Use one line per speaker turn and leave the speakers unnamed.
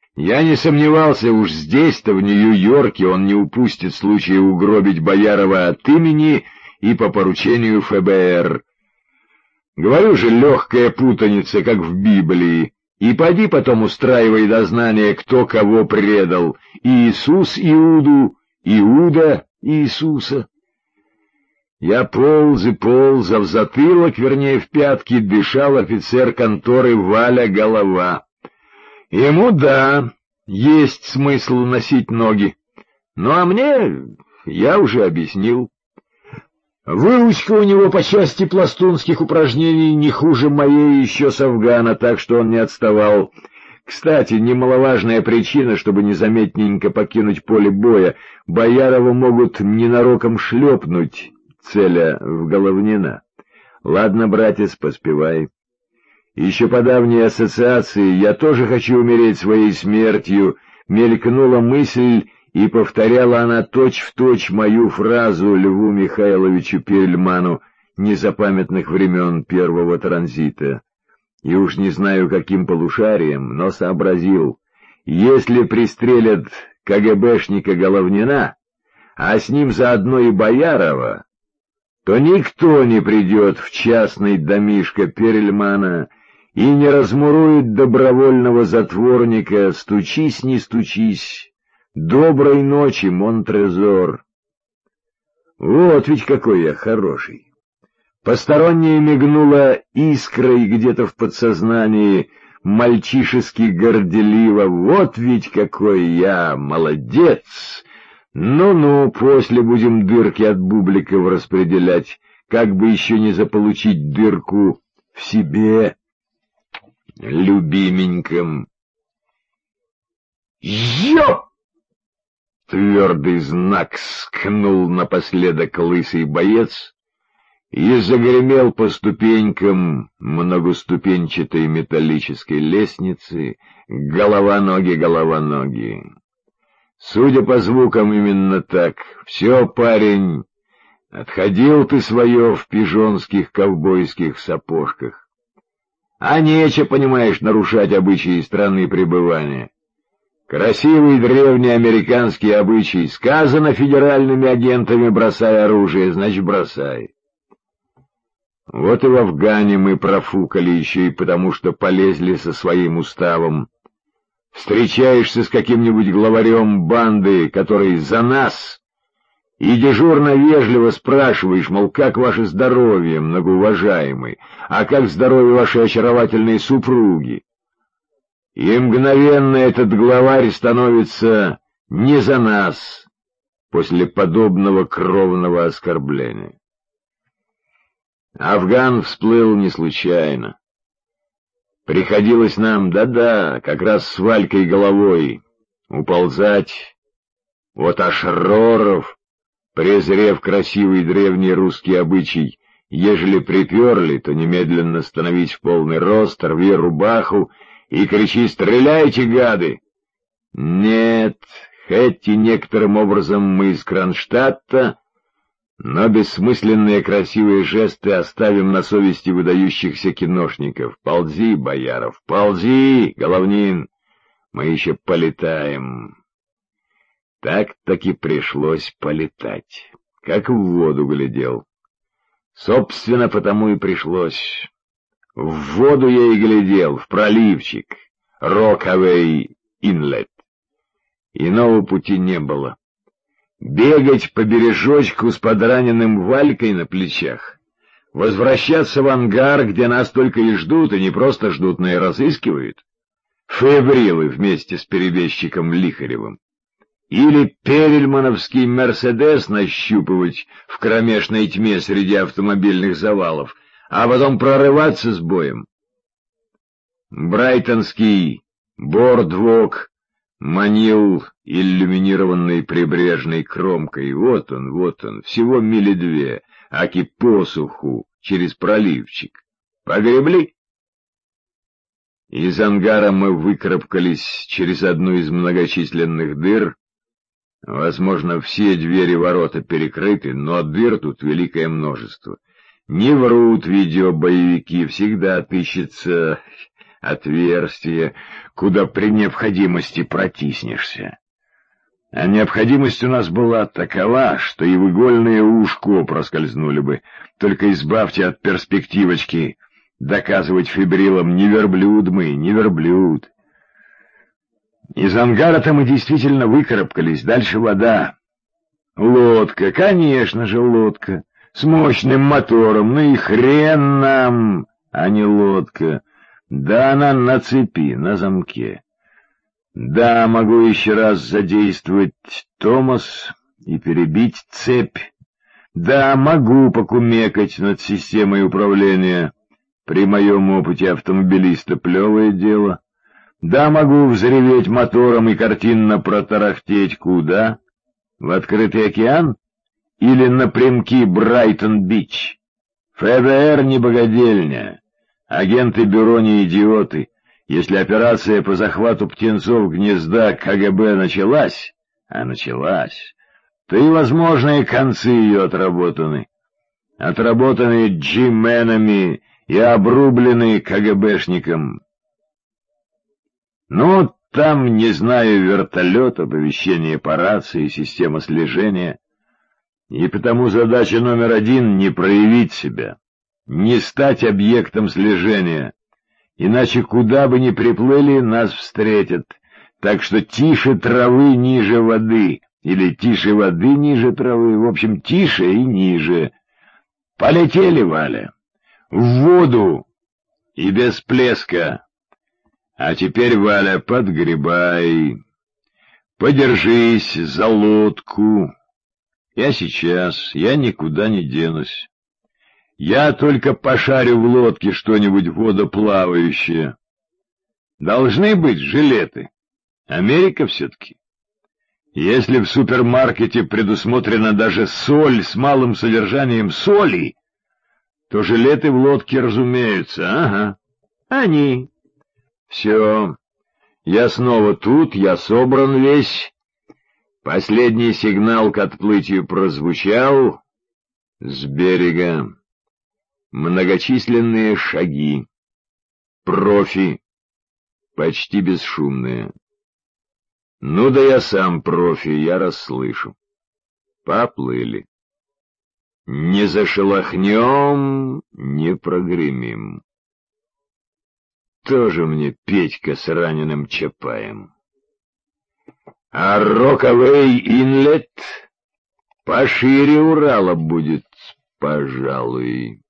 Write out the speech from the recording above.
Я не сомневался, уж здесь-то, в Нью-Йорке, он не упустит случая угробить Боярова от имени и по поручению ФБР. Говорю же, легкая путаница, как в Библии. И поди потом устраивай дознание, кто кого предал. Иисус Иуду, Иуда Иисуса. Я полз и полз, а в затылок, вернее в пятки, дышал офицер конторы Валя Голова. Ему, да, есть смысл носить ноги. Ну а мне я уже объяснил. Выучка у него по части пластунских упражнений не хуже моей еще с Афгана, так что он не отставал. Кстати, немаловажная причина, чтобы незаметненько покинуть поле боя. Боярова могут ненароком шлепнуть, целя в Головнина. Ладно, братец, поспевай. Еще по давней ассоциации «я тоже хочу умереть своей смертью» мелькнула мысль, и повторяла она точь-в-точь мою фразу Льву Михайловичу Перельману незапамятных времен первого транзита. И уж не знаю, каким полушарием, но сообразил, если пристрелят КГБшника Головнина, а с ним заодно и Боярова, то никто не придет в частный домишко Перельмана и не размурует добровольного затворника, стучись, не стучись. Доброй ночи, Монтрезор. Вот ведь какой я хороший. Посторонняя мигнула искрой где-то в подсознании, мальчишески горделиво. Вот ведь какой я молодец. Ну-ну, после будем дырки от бубликов распределять, как бы еще не заполучить дырку в себе, любименьком. Ёп! Твердый знак скнул напоследок лысый боец и загремел по ступенькам многоступенчатой металлической лестницы голова-ноги, голова-ноги. Судя по звукам, именно так. Все, парень, отходил ты свое в пижонских ковбойских сапожках. А нечего, понимаешь, нарушать обычаи страны пребывания. Красивый древний американский обычай. Сказано федеральными агентами: бросай оружие, значит бросай. Вот и в Афгане мы профукали еще и потому, что полезли со своим уставом. Встречаешься с каким-нибудь главарем банды, который за нас, и дежурно вежливо спрашиваешь, мол, как ваше здоровье, многоуважаемый, а как здоровье вашей очаровательной супруги? И мгновенно этот главарь становится не за нас после подобного кровного оскорбления. Афган всплыл не случайно. Приходилось нам, да-да, как раз с Валькой Головой, уползать от ашроров, презрев красивый древний русский обычай. Ежели приперли, то немедленно становись в полный рост, рви рубаху и кричи: «Стреляйте, гады!» Нет, хоть и некоторым образом мы из Кронштадта, но бессмысленные красивые жесты оставим на совести выдающихся киношников. Ползи, Бояров, ползи, Головнин, мы еще полетаем. Так-таки пришлось полетать, как в воду глядел. Собственно, потому и пришлось. В воду я и глядел, в проливчик, Рокавей Инлет. Иного пути не было. Бегать по бережочку с подраненным Валькой на плечах, возвращаться в ангар, где нас только и ждут, и не просто ждут, но и разыскивают, феврилы вместе с перебежчиком Лихаревым, или перельмановский «Мерседес» нащупывать в кромешной тьме среди автомобильных завалов, а потом прорываться с боем. Брайтонский бордвок манил иллюминированной прибрежной кромкой. Вот он, всего мили две, аки посуху через проливчик. Погребли? Из ангара мы выкарабкались через одну из многочисленных дыр. Возможно, все двери-ворота перекрыты, но дыр тут великое множество. Не врут видеобоевики, всегда отыщется отверстие, куда при необходимости протиснешься. А необходимость у нас была такова, что и в игольное ушко проскользнули бы. Только избавьте от перспективочки доказывать фибрилам: не верблюд мы, не верблюд. Из ангара-то мы действительно выкарабкались, дальше вода. Лодка, конечно же, лодка, с мощным мотором, ну и хрен нам, а не лодка. Да она на цепи, на замке. Да, могу еще раз задействовать Томас и перебить цепь. Да, могу покумекать над системой управления. При моем опыте автомобилиста плевое дело. Да, могу взреветь мотором и картинно протарахтеть куда? В открытый океан? Или напрямки Брайтон-Бич? ФБР не богадельня. Агенты бюро не идиоты. Если операция по захвату птенцов гнезда КГБ началась, то и возможные концы ее отработаны. Отработаны джименами и обрублены КГБшником. Ну, там, не знаю, вертолет, оповещение по рации, система слежения. И потому задача номер 1 — не проявить себя, не стать объектом слежения. Иначе куда бы ни приплыли, нас встретят. Так что тише травы ниже воды, или тише воды ниже травы, в общем, тише и ниже. Полетели, Валя, в воду и без плеска. А теперь, Валя, подгребай, подержись за лодку. Я сейчас, я никуда не денусь. Я только пошарю в лодке что-нибудь водоплавающее. Должны быть жилеты. Америка все-таки. Если в супермаркете предусмотрена даже соль с малым содержанием соли, то жилеты в лодке разумеются. Ага, они. Все, я снова тут, я собран весь. Последний сигнал к отплытию прозвучал с берега. Многочисленные шаги. Профи. Почти бесшумные. Ну да я сам профи, я расслышу. Поплыли. Не зашелохнем, не прогремим. Тоже мне Петька с раненым Чапаем. А Роковей Инлет пошире Урала будет, пожалуй.